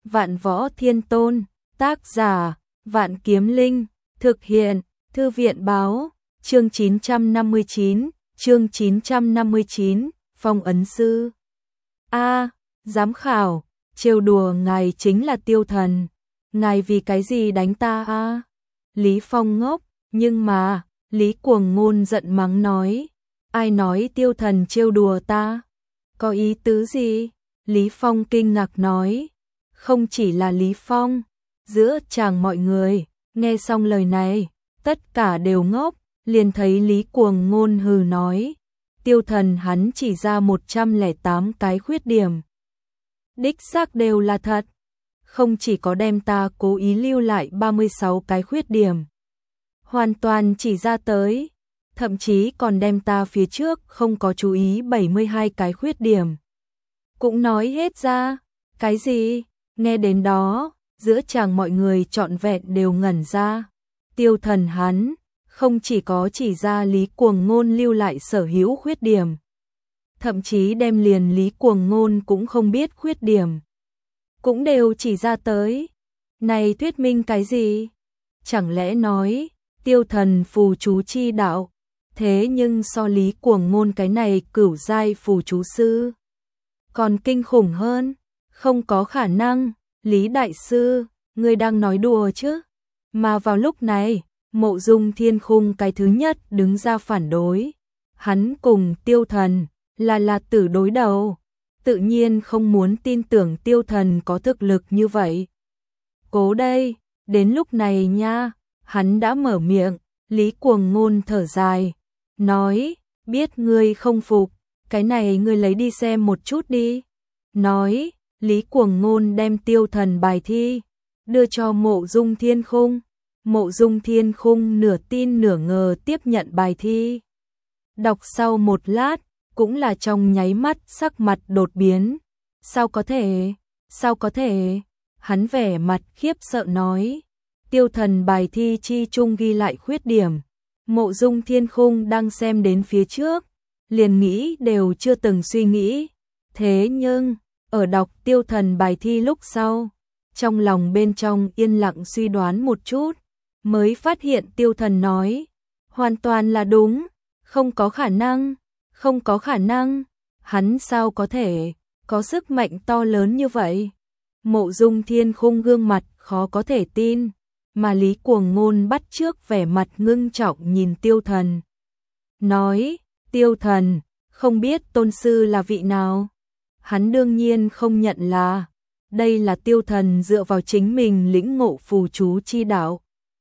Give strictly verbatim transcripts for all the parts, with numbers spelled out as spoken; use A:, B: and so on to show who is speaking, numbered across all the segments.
A: Vạn Võ Thiên Tôn, tác giả, Vạn Kiếm Linh, thực hiện, Thư viện báo, chương chín trăm năm mươi chín, chương chín trăm năm mươi chín, Phong ấn sư. A, giám khảo, trêu đùa ngài chính là Tiêu Thần, ngài vì cái gì đánh ta a? Lý Phong ngốc, nhưng mà, Lý Cuồng Ngôn giận mắng nói, ai nói Tiêu Thần trêu đùa ta? Có ý tứ gì? Lý Phong kinh ngạc nói, không chỉ là Lý Phong, giữa chàng mọi người, nghe xong lời này, tất cả đều ngốc, liền thấy Lý Cuồng Ngôn hừ nói, Tiêu Thần hắn chỉ ra một trăm lẻ tám cái khuyết điểm. Đích xác đều là thật, không chỉ có đem ta cố ý lưu lại ba mươi sáu cái khuyết điểm, hoàn toàn chỉ ra tới, thậm chí còn đem ta phía trước không có chú ý bảy mươi hai cái khuyết điểm. Cũng nói hết ra, cái gì? Nghe đến đó, giữa chàng mọi người trọn vẹn đều ngẩn ra. Tiêu Thần hắn, không chỉ có chỉ ra Lý Cuồng Ngôn lưu lại sở hữu khuyết điểm, thậm chí đem liền Lý Cuồng Ngôn cũng không biết khuyết điểm, cũng đều chỉ ra tới. Này thuyết minh cái gì? Chẳng lẽ nói, Tiêu Thần phù chú chi đạo, thế nhưng so Lý Cuồng Ngôn cái này cửu giai phù chú sư còn kinh khủng hơn? Không có khả năng, Lý Đại Sư, ngươi đang nói đùa chứ? Mà vào lúc này, Mộ Dung Thiên Khung cái thứ nhất đứng ra phản đối. Hắn cùng Tiêu Thần là là tử đối đầu, tự nhiên không muốn tin tưởng Tiêu Thần có thực lực như vậy. Cố đây, đến lúc này nha, hắn đã mở miệng, Lý Cuồng Ngôn thở dài, nói, biết ngươi không phục, cái này ngươi lấy đi xem một chút đi. Nói, Lý Cuồng Ngôn đem Tiêu Thần bài thi, đưa cho Mộ Dung Thiên Khung. Mộ Dung Thiên Khung nửa tin nửa ngờ tiếp nhận bài thi. Đọc sau một lát, cũng là trong nháy mắt sắc mặt đột biến. Sao có thể? Sao có thể? Hắn vẻ mặt khiếp sợ nói. Tiêu Thần bài thi chi chung ghi lại khuyết điểm. Mộ Dung Thiên Khung đang xem đến phía trước, liền nghĩ đều chưa từng suy nghĩ. Thế nhưng, ở đọc Tiêu Thần bài thi lúc sau, trong lòng bên trong yên lặng suy đoán một chút, mới phát hiện Tiêu Thần nói, hoàn toàn là đúng, không có khả năng, không có khả năng, hắn sao có thể, có sức mạnh to lớn như vậy. Mộ Dung Thiên Khung gương mặt khó có thể tin, mà Lý Cuồng Ngôn bắt chước vẻ mặt ngưng trọng nhìn Tiêu Thần. Nói, Tiêu Thần, không biết tôn sư là vị nào? Hắn đương nhiên không nhận là, đây là Tiêu Thần dựa vào chính mình lĩnh ngộ phù chú chi đạo.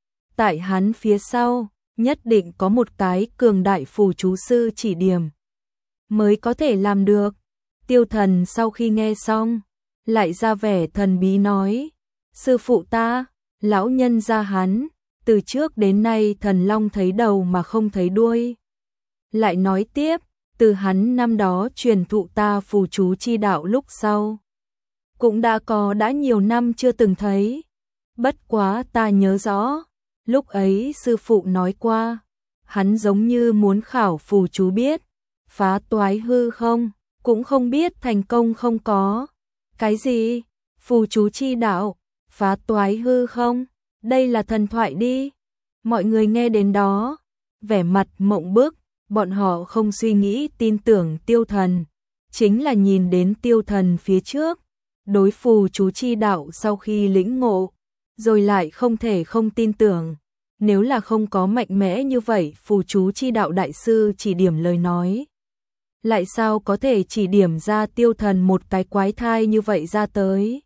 A: Tại hắn phía sau, nhất định có một cái cường đại phù chú sư chỉ điểm, mới có thể làm được. Tiêu Thần sau khi nghe xong, lại ra vẻ thần bí nói, sư phụ ta, lão nhân gia hắn, từ trước đến nay thần long thấy đầu mà không thấy đuôi. Lại nói tiếp, từ hắn năm đó truyền thụ ta phù chú chi đạo lúc sau, cũng đã có đã nhiều năm chưa từng thấy. Bất quá ta nhớ rõ, lúc ấy sư phụ nói qua, hắn giống như muốn khảo phù chú biết, phá toái hư không, cũng không biết thành công không có. Cái gì? Phù chú chi đạo, phá toái hư không? Đây là thần thoại đi. Mọi người nghe đến đó, vẻ mặt mộng bức, bọn họ không suy nghĩ tin tưởng Tiêu Thần, chính là nhìn đến Tiêu Thần phía trước, đối phù chú chi đạo sau khi lĩnh ngộ, rồi lại không thể không tin tưởng. Nếu là không có mạnh mẽ như vậy phù chú chi đạo đại sư chỉ điểm lời nói, lại sao có thể chỉ điểm ra Tiêu Thần một cái quái thai như vậy ra tới.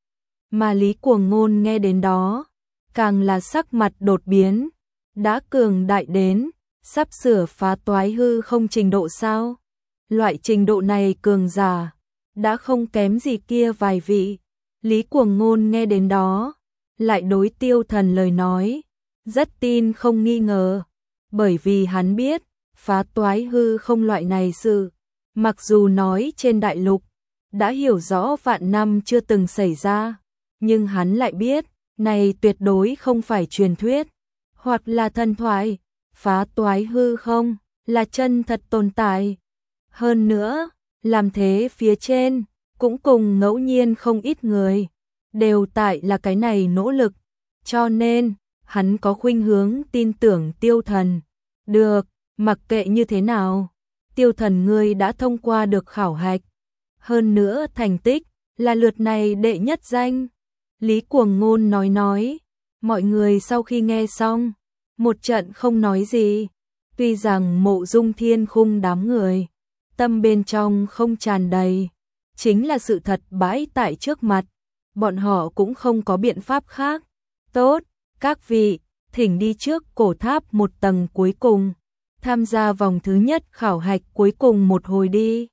A: Mà Lý Cuồng Ngôn nghe đến đó, càng là sắc mặt đột biến, đã cường đại đến, sắp sửa phá toái hư không trình độ sao? Loại trình độ này cường giả, đã không kém gì kia vài vị. Lý Cuồng Ngôn nghe đến đó, lại đối Tiêu Thần lời nói, rất tin không nghi ngờ, bởi vì hắn biết, phá toái hư không loại này sự, mặc dù nói trên đại lục, đã hiểu rõ vạn năm chưa từng xảy ra, nhưng hắn lại biết, này tuyệt đối không phải truyền thuyết, hoặc là thần thoại, phá toái hư không, là chân thật tồn tại. Hơn nữa, làm thế phía trên, cũng cùng ngẫu nhiên không ít người, đều tại là cái này nỗ lực, cho nên hắn có khuynh hướng tin tưởng Tiêu Thần. Được, mặc kệ như thế nào, Tiêu Thần ngươi đã thông qua được khảo hạch, hơn nữa thành tích là lượt này đệ nhất danh. Lý Cuồng Ngôn nói nói, mọi người sau khi nghe xong, một trận không nói gì. Tuy rằng Mộ Dung Thiên Khung đám người, tâm bên trong không tràn đầy, chính là sự thật bãi tại trước mặt, bọn họ cũng không có biện pháp khác. Tốt, các vị, thỉnh đi trước cổ tháp một tầng cuối cùng, tham gia vòng thứ nhất khảo hạch cuối cùng một hồi đi.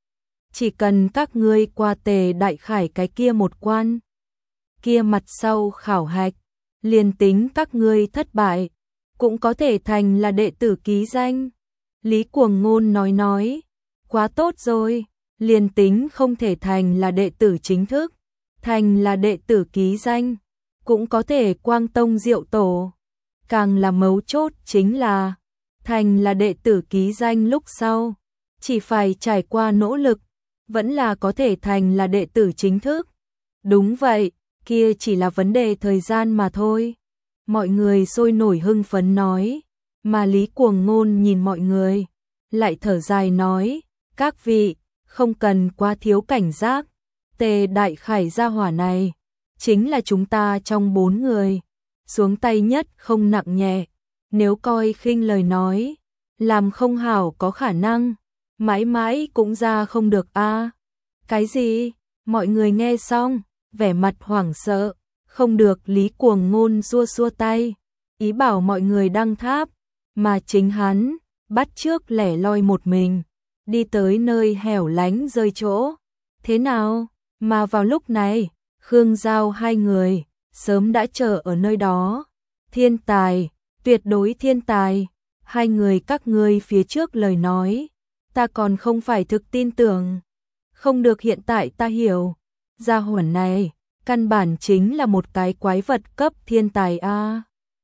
A: Chỉ cần các ngươi qua Tề Đại Khải cái kia một quan, kia mặt sau khảo hạch, liền tính các ngươi thất bại, cũng có thể thành là đệ tử ký danh. Lý Cuồng Ngôn nói nói, quá tốt rồi, liền tính không thể thành là đệ tử chính thức, thành là đệ tử ký danh, cũng có thể quang tông diệu tổ. Càng là mấu chốt chính là, thành là đệ tử ký danh lúc sau, chỉ phải trải qua nỗ lực, vẫn là có thể thành là đệ tử chính thức. Đúng vậy, kia chỉ là vấn đề thời gian mà thôi. Mọi người sôi nổi hưng phấn nói, mà Lý Cuồng Ngôn nhìn mọi người, lại thở dài nói, các vị, không cần quá thiếu cảnh giác, Tề Đại Khải gia hỏa này, chính là chúng ta trong bốn người, xuống tay nhất không nặng nhẹ, nếu coi khinh lời nói, làm không hảo có khả năng, mãi mãi cũng ra không được a. Cái gì? Mọi người nghe xong, vẻ mặt hoảng sợ. Không được, Lý Cuồng Ngôn xua xua tay, ý bảo mọi người đăng tháp, mà chính hắn bắt trước lẻ loi một mình, đi tới nơi hẻo lánh rơi chỗ. Thế nào? Mà vào lúc này, Khương Giao hai người sớm đã chờ ở nơi đó. Thiên tài, tuyệt đối thiên tài, hai người các ngươi phía trước lời nói, ta còn không phải thực tin tưởng. Không được, hiện tại ta hiểu, gia hỏa này căn bản chính là một cái quái vật cấp thiên tài a.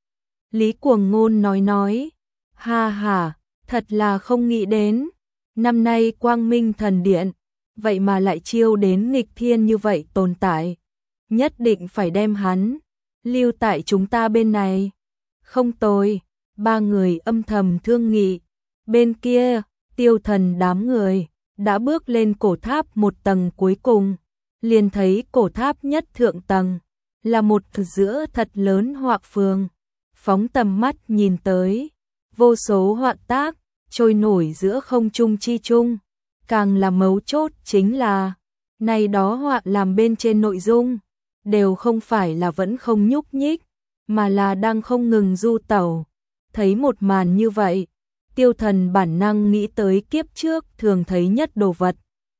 A: Lý Cuồng Ngôn nói nói, ha ha, thật là không nghĩ đến, năm nay Quang Minh Thần Điện, vậy mà lại chiêu đến nghịch thiên như vậy tồn tại, nhất định phải đem hắn lưu tại chúng ta bên này. Không tồi, ba người âm thầm thương nghị. Bên kia, Tiêu Thần đám người đã bước lên cổ tháp một tầng cuối cùng, liền thấy cổ tháp nhất thượng tầng là một giữa thật lớn họa phường. Phóng tầm mắt nhìn tới, vô số họa tác trôi nổi giữa không trung chi trung, càng là mấu chốt chính là này đó họa làm bên trên nội dung đều không phải là vẫn không nhúc nhích, mà là đang không ngừng du tẩu. Thấy một màn như vậy, Tiêu Thần bản năng nghĩ tới kiếp trước thường thấy nhất đồ vật.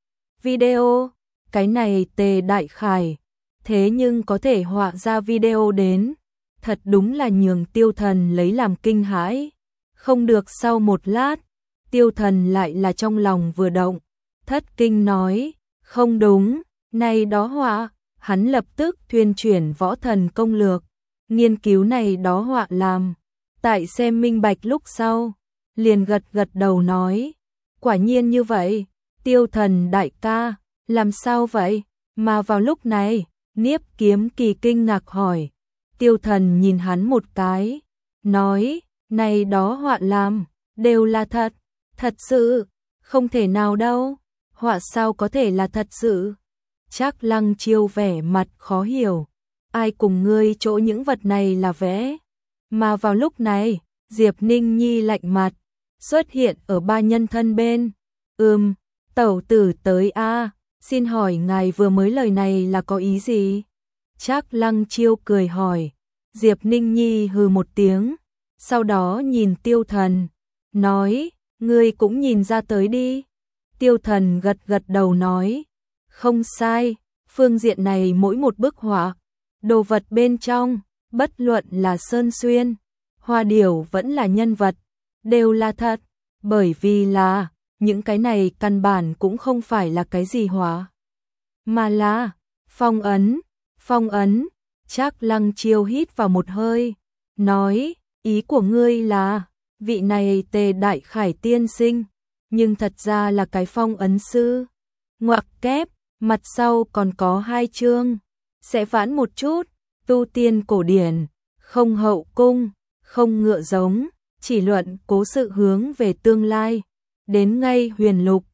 A: Video, cái này Tề Đại Khải, thế nhưng có thể họa ra video đến, thật đúng là nhường Tiêu Thần lấy làm kinh hãi. Không được, sau một lát, Tiêu Thần lại là trong lòng vừa động, thất kinh nói, không đúng, này đó họa, hắn lập tức thuyên chuyển võ thần công lược, nghiên cứu này đó họa làm. Tại xem minh bạch lúc sau, liền gật gật đầu nói, quả nhiên như vậy, Tiêu Thần đại ca, làm sao vậy? Mà vào lúc này, Niếp Kiếm Kỳ kinh ngạc hỏi. Tiêu Thần nhìn hắn một cái, nói, này đó họa làm, đều là thật, thật sự, không thể nào đâu, họa sao có thể là thật sự? Trác Lăng Chiêu vẻ mặt khó hiểu, ai cùng ngươi chỗ những vật này là vẽ? Mà vào lúc này, Diệp Ninh Nhi lạnh mặt, xuất hiện ở ba nhân thân bên. Ừm, tẩu tử tới a, xin hỏi ngài vừa mới lời này là có ý gì? Trác Lăng Chiêu cười hỏi. Diệp Ninh Nhi hừ một tiếng, sau đó nhìn Tiêu Thần, nói, ngươi cũng nhìn ra tới đi. Tiêu Thần gật gật đầu nói, không sai, phương diện này mỗi một bức họa, đồ vật bên trong, bất luận là sơn xuyên, hoa điểu vẫn là nhân vật, đều là thật, bởi vì là, những cái này căn bản cũng không phải là cái gì họa, mà là phong ấn, phong ấn. Trác Lăng Chiêu hít vào một hơi, nói, ý của ngươi là, vị này Tề Đại Khải tiên sinh, nhưng thật ra là cái phong ấn sư. Ngoặc kép, mặt sau còn có hai chương. sẽ vãn một chút, tu tiên cổ điển, không hậu cung, không ngựa giống, chỉ luận cố sự hướng về tương lai. Đến ngay huyền lục,